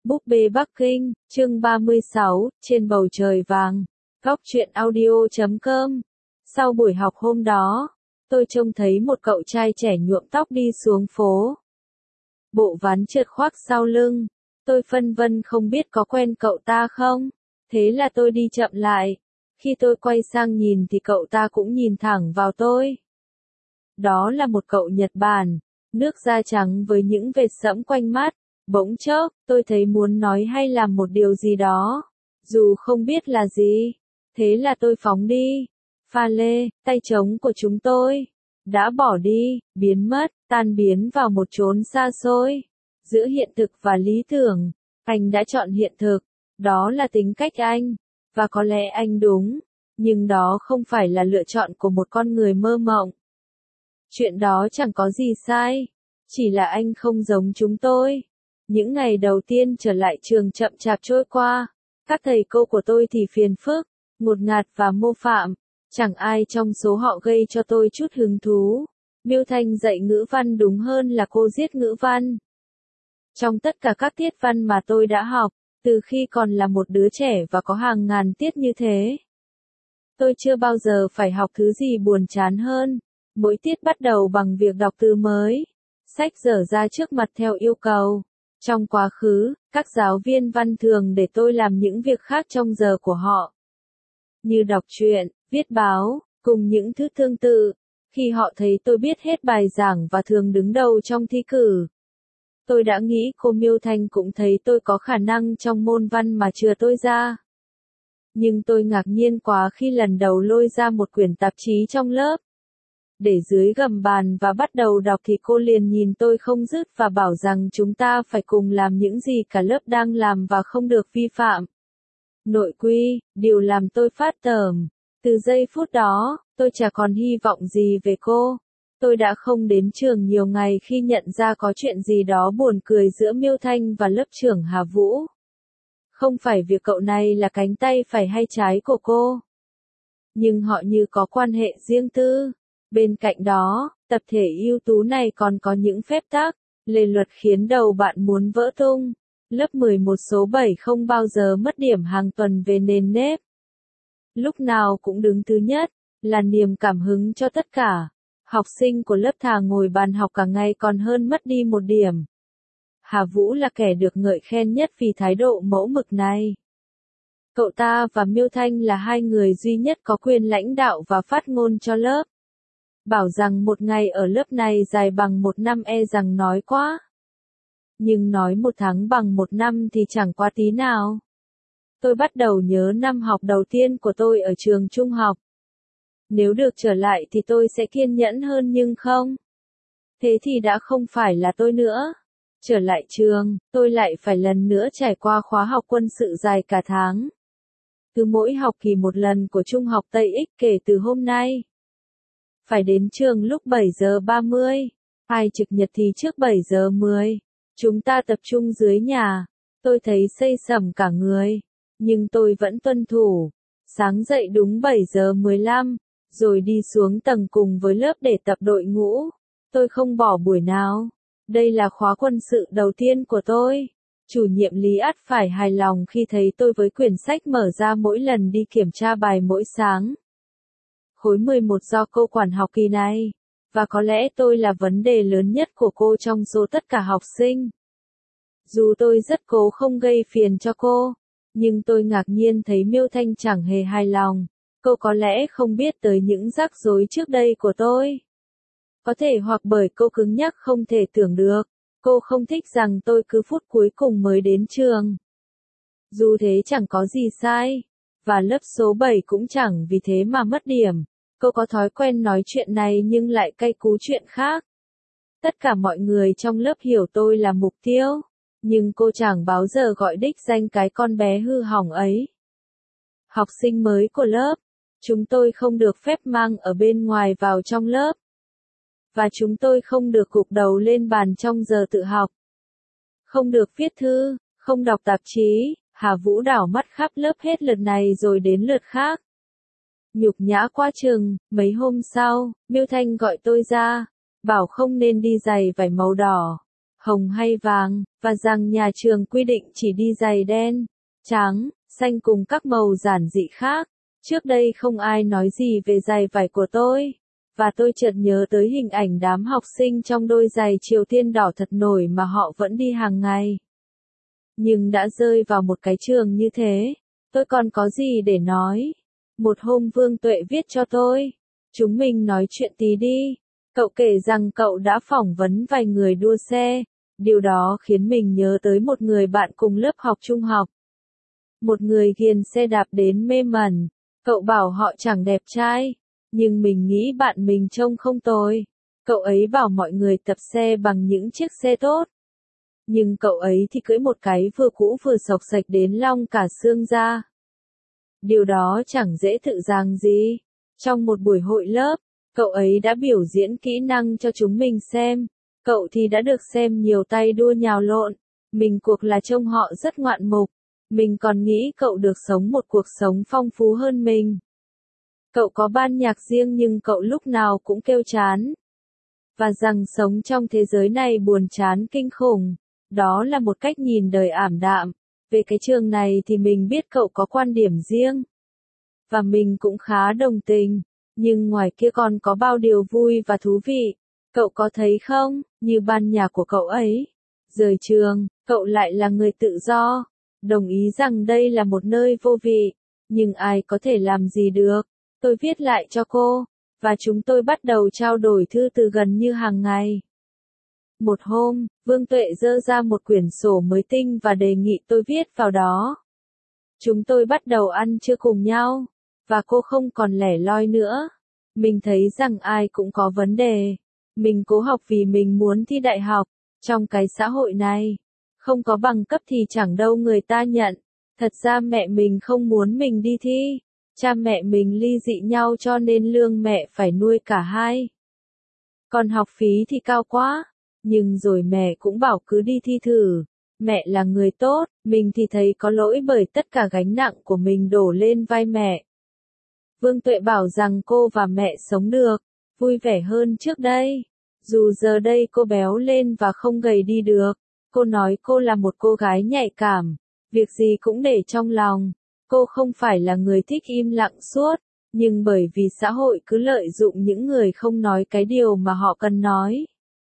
Búp bê Bắc Kinh, chương 36, trên bầu trời vàng. Góc truyện audio.com. Sau buổi học hôm đó, tôi trông thấy một cậu trai trẻ nhuộm tóc đi xuống phố. Bộ ván trượt khoác sau lưng. Tôi phân vân không biết có quen cậu ta không. Thế là tôi đi chậm lại. Khi tôi quay sang nhìn thì cậu ta cũng nhìn thẳng vào tôi. Đó là một cậu Nhật Bản, nước da trắng với những vệt sẫm quanh mắt. Bỗng chốc, tôi thấy muốn nói hay làm một điều gì đó, dù không biết là gì. Thế là tôi phóng đi. Pha lê, tay trống của chúng tôi đã bỏ đi, biến mất, tan biến vào một chốn xa xôi. Giữa hiện thực và lý tưởng, anh đã chọn hiện thực. Đó là tính cách anh. Và có lẽ anh đúng, nhưng đó không phải là lựa chọn của một con người mơ mộng. Chuyện đó chẳng có gì sai, chỉ là anh không giống chúng tôi. Những ngày đầu tiên trở lại trường chậm chạp trôi qua, các thầy cô của tôi thì phiền phức, ngột ngạt và mô phạm, chẳng ai trong số họ gây cho tôi chút hứng thú. Miêu Thanh dạy ngữ văn đúng hơn là cô giết ngữ văn. Trong tất cả các tiết văn mà tôi đã học, từ khi còn là một đứa trẻ và có hàng ngàn tiết như thế, tôi chưa bao giờ phải học thứ gì buồn chán hơn. Mỗi tiết bắt đầu bằng việc đọc từ mới, sách dở ra trước mặt theo yêu cầu. Trong quá khứ, các giáo viên văn thường để tôi làm những việc khác trong giờ của họ, như đọc truyện, viết báo, cùng những thứ tương tự. Khi họ thấy tôi biết hết bài giảng và thường đứng đầu trong thi cử, tôi đã nghĩ cô Miêu Thanh cũng thấy tôi có khả năng trong môn văn mà chừa tôi ra. Nhưng tôi ngạc nhiên quá khi lần đầu lôi ra một quyển tạp chí trong lớp, để dưới gầm bàn và bắt đầu đọc thì cô liền nhìn tôi không dứt và bảo rằng chúng ta phải cùng làm những gì cả lớp đang làm và không được vi phạm nội quy, điều làm tôi phát tởm. Từ giây phút đó, tôi chả còn hy vọng gì về cô. Tôi đã không đến trường nhiều ngày khi nhận ra có chuyện gì đó buồn cười giữa Miêu Thanh và lớp trưởng Hà Vũ. Không phải việc cậu này là cánh tay phải hay trái của cô, nhưng họ như có quan hệ riêng tư. Bên cạnh đó, tập thể ưu tú này còn có những phép tắc, lề luật khiến đầu bạn muốn vỡ tung. Lớp 11 số 7 không bao giờ mất điểm hàng tuần về nền nếp. Lúc nào cũng đứng thứ nhất, là niềm cảm hứng cho tất cả. Học sinh của lớp thà ngồi bàn học cả ngày còn hơn mất đi một điểm. Hà Vũ là kẻ được ngợi khen nhất vì thái độ mẫu mực này. Cậu ta và Miêu Thanh là hai người duy nhất có quyền lãnh đạo và phát ngôn cho lớp. Bảo rằng một ngày ở lớp này dài bằng một năm e rằng nói quá. Nhưng nói một tháng bằng một năm thì chẳng quá tí nào. Tôi bắt đầu nhớ năm học đầu tiên của tôi ở trường trung học. Nếu được trở lại thì tôi sẽ kiên nhẫn hơn nhưng không. Thế thì đã không phải là tôi nữa. Trở lại trường, tôi lại phải lần nữa trải qua khóa học quân sự dài cả tháng. Cứ mỗi học kỳ một lần của Trung học Tây Ích kể từ hôm nay. Phải đến trường lúc 7 giờ 30. Ai trực nhật thì trước 7 giờ 10. Chúng ta tập trung dưới nhà. Tôi thấy xây sẩm cả người. Nhưng tôi vẫn tuân thủ. Sáng dậy đúng 7 giờ 15. Rồi đi xuống tầng cùng với lớp để tập đội ngũ. Tôi không bỏ buổi nào. Đây là khóa quân sự đầu tiên của tôi. Chủ nhiệm Lý ắt phải hài lòng khi thấy tôi với quyển sách mở ra mỗi lần đi kiểm tra bài mỗi sáng. Khối 11 do cô quản học kỳ này, và có lẽ tôi là vấn đề lớn nhất của cô trong số tất cả học sinh. Dù tôi rất cố không gây phiền cho cô, nhưng tôi ngạc nhiên thấy Miêu Thanh chẳng hề hài lòng. Cô có lẽ không biết tới những rắc rối trước đây của tôi. Có thể hoặc bởi cô cứng nhắc không thể tưởng được, cô không thích rằng tôi cứ phút cuối cùng mới đến trường. Dù thế chẳng có gì sai, và lớp số 7 cũng chẳng vì thế mà mất điểm. Cô có thói quen nói chuyện này nhưng lại cay cú chuyện khác. Tất cả mọi người trong lớp hiểu tôi là mục tiêu, nhưng cô chẳng bao giờ gọi đích danh cái con bé hư hỏng ấy. Học sinh mới của lớp, chúng tôi không được phép mang ở bên ngoài vào trong lớp. Và chúng tôi không được gục đầu lên bàn trong giờ tự học. Không được viết thư, không đọc tạp chí. Hà Vũ đảo mắt khắp lớp hết lượt này rồi đến lượt khác. Nhục nhã quá chừng. Mấy hôm sau, Miêu Thanh gọi tôi ra, bảo không nên đi giày vải màu đỏ. hồng hay vàng, và rằng nhà trường quy định chỉ đi giày đen, trắng, xanh cùng các màu giản dị khác. Trước đây không ai nói gì về giày vải của tôi, và tôi chợt nhớ tới hình ảnh đám học sinh trong đôi giày Triều Tiên đỏ thật nổi mà họ vẫn đi hàng ngày. Nhưng đã rơi vào một cái trường như thế, tôi còn có gì để nói? Một hôm Vương Tuệ viết cho tôi, chúng mình nói chuyện tí đi. Cậu kể rằng cậu đã phỏng vấn vài người đua xe, điều đó khiến mình nhớ tới một người bạn cùng lớp học trung học. Một người ghiền xe đạp đến mê mẩn, cậu bảo họ chẳng đẹp trai, nhưng mình nghĩ bạn mình trông không tồi. Cậu ấy bảo mọi người tập xe bằng những chiếc xe tốt. Nhưng cậu ấy thì cưỡi một cái vừa cũ vừa xộc xệch đến long cả xương ra. Điều đó chẳng dễ tự dàng gì. Trong một buổi hội lớp, cậu ấy đã biểu diễn kỹ năng cho chúng mình xem. Cậu thì đã được xem nhiều tay đua nhào lộn. Mình cuộc là trông họ rất ngoạn mục. Mình còn nghĩ cậu được sống một cuộc sống phong phú hơn mình. Cậu có ban nhạc riêng nhưng cậu lúc nào cũng kêu chán. Và rằng sống trong thế giới này buồn chán kinh khủng. Đó là một cách nhìn đời ảm đạm. Về cái trường này thì mình biết cậu có quan điểm riêng. Và mình cũng khá đồng tình. Nhưng ngoài kia còn có bao điều vui và thú vị. Cậu có thấy không, như ban nhạc của cậu ấy. Rời trường, cậu lại là người tự do. Đồng ý rằng đây là một nơi vô vị. Nhưng ai có thể làm gì được. Tôi viết lại cho cô. Và chúng tôi bắt đầu trao đổi thư từ gần như hàng ngày. Một hôm, Vương Tuệ giơ ra một quyển sổ mới tinh và đề nghị tôi viết vào đó. Chúng tôi bắt đầu ăn trưa cùng nhau, và cô không còn lẻ loi nữa. Mình thấy rằng ai cũng có vấn đề. Mình cố học vì mình muốn thi đại học. Trong cái xã hội này, không có bằng cấp thì chẳng đâu người ta nhận. Thật ra mẹ mình không muốn mình đi thi. Cha mẹ mình ly dị nhau cho nên lương mẹ phải nuôi cả hai. Còn học phí thì cao quá. Nhưng rồi mẹ cũng bảo cứ đi thi thử. Mẹ là người tốt, mình thì thấy có lỗi bởi tất cả gánh nặng của mình đổ lên vai mẹ. Vương Tuệ bảo rằng cô và mẹ sống được, vui vẻ hơn trước đây. Dù giờ đây cô béo lên và không gầy đi được. Cô nói cô là một cô gái nhạy cảm, việc gì cũng để trong lòng. Cô không phải là người thích im lặng suốt, nhưng bởi vì xã hội cứ lợi dụng những người không nói cái điều mà họ cần nói.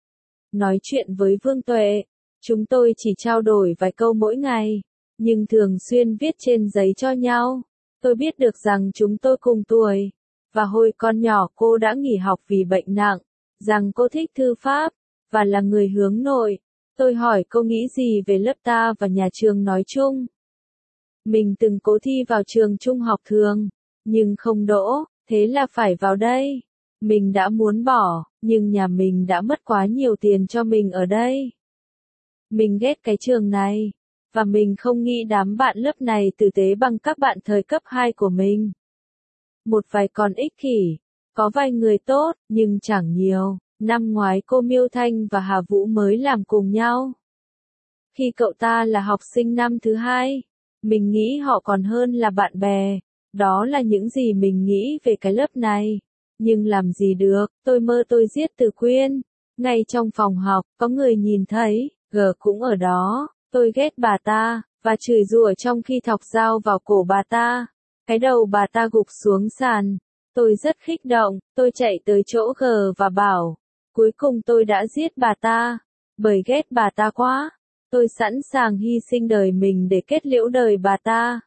Nói chuyện với Vương Tuệ, chúng tôi chỉ trao đổi vài câu mỗi ngày, nhưng thường xuyên viết trên giấy cho nhau. Tôi biết được rằng chúng tôi cùng tuổi, và hồi còn nhỏ cô đã nghỉ học vì bệnh nặng, rằng cô thích thư pháp, và là người hướng nội. Tôi hỏi cô nghĩ gì về lớp ta và nhà trường nói chung. Mình từng cố thi vào trường trung học thường, nhưng không đỗ, thế là phải vào đây. Mình đã muốn bỏ, nhưng nhà mình đã mất quá nhiều tiền cho mình ở đây. Mình ghét cái trường này, và mình không nghĩ đám bạn lớp này tử tế bằng các bạn thời cấp 2 của mình. Một vài con ích kỷ, có vài người tốt, nhưng chẳng nhiều. Năm ngoái cô Miêu Thanh và Hà Vũ mới làm cùng nhau. Khi cậu ta là học sinh năm thứ 2, mình nghĩ họ còn hơn là bạn bè. Đó là những gì mình nghĩ về cái lớp này. Nhưng làm gì được, tôi mơ tôi giết Từ Quyên. Ngay trong phòng học, có người nhìn thấy, G cũng ở đó. Tôi ghét bà ta, và chửi rủa trong khi thọc dao vào cổ bà ta. Cái đầu bà ta gục xuống sàn. Tôi rất khích động, tôi chạy tới chỗ G và bảo, cuối cùng tôi đã giết bà ta. Bởi ghét bà ta quá. Tôi sẵn sàng hy sinh đời mình để kết liễu đời bà ta.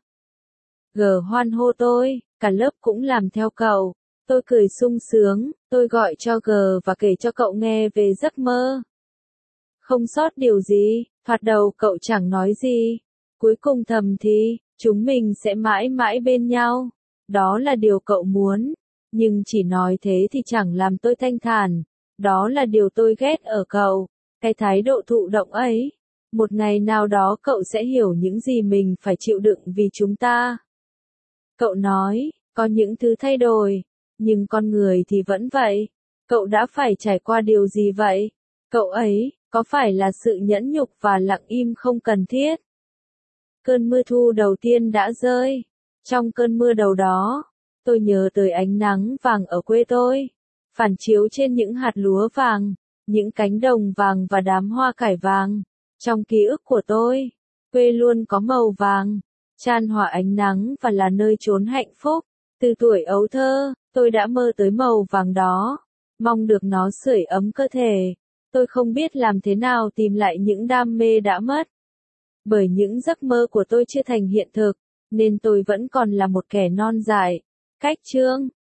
G hoan hô tôi, cả lớp cũng làm theo cậu. Tôi cười sung sướng, tôi gọi cho G và kể cho cậu nghe về giấc mơ. Không sót điều gì, thoạt đầu cậu chẳng nói gì. Cuối cùng thầm thì, chúng mình sẽ mãi mãi bên nhau. Đó là điều cậu muốn. Nhưng chỉ nói thế thì chẳng làm tôi thanh thản. Đó là điều tôi ghét ở cậu. Cái thái độ thụ động ấy. Một ngày nào đó cậu sẽ hiểu những gì mình phải chịu đựng vì chúng ta. Cậu nói, có những thứ thay đổi. Nhưng con người thì vẫn vậy. Cậu đã phải trải qua điều gì vậy? Cậu ấy, có phải là sự nhẫn nhục và lặng im không cần thiết? Cơn mưa thu đầu tiên đã rơi. Trong cơn mưa đầu đó, tôi nhớ tới ánh nắng vàng ở quê tôi. Phản chiếu trên những hạt lúa vàng. những cánh đồng vàng và đám hoa cải vàng. Trong ký ức của tôi, quê luôn có màu vàng, chan hòa ánh nắng và là nơi trốn hạnh phúc. Từ tuổi ấu thơ, tôi đã mơ tới màu vàng đó, mong được nó sưởi ấm cơ thể. Tôi không biết làm thế nào tìm lại những đam mê đã mất. Bởi những giấc mơ của tôi chưa thành hiện thực, nên tôi vẫn còn là một kẻ non dại. Cách chương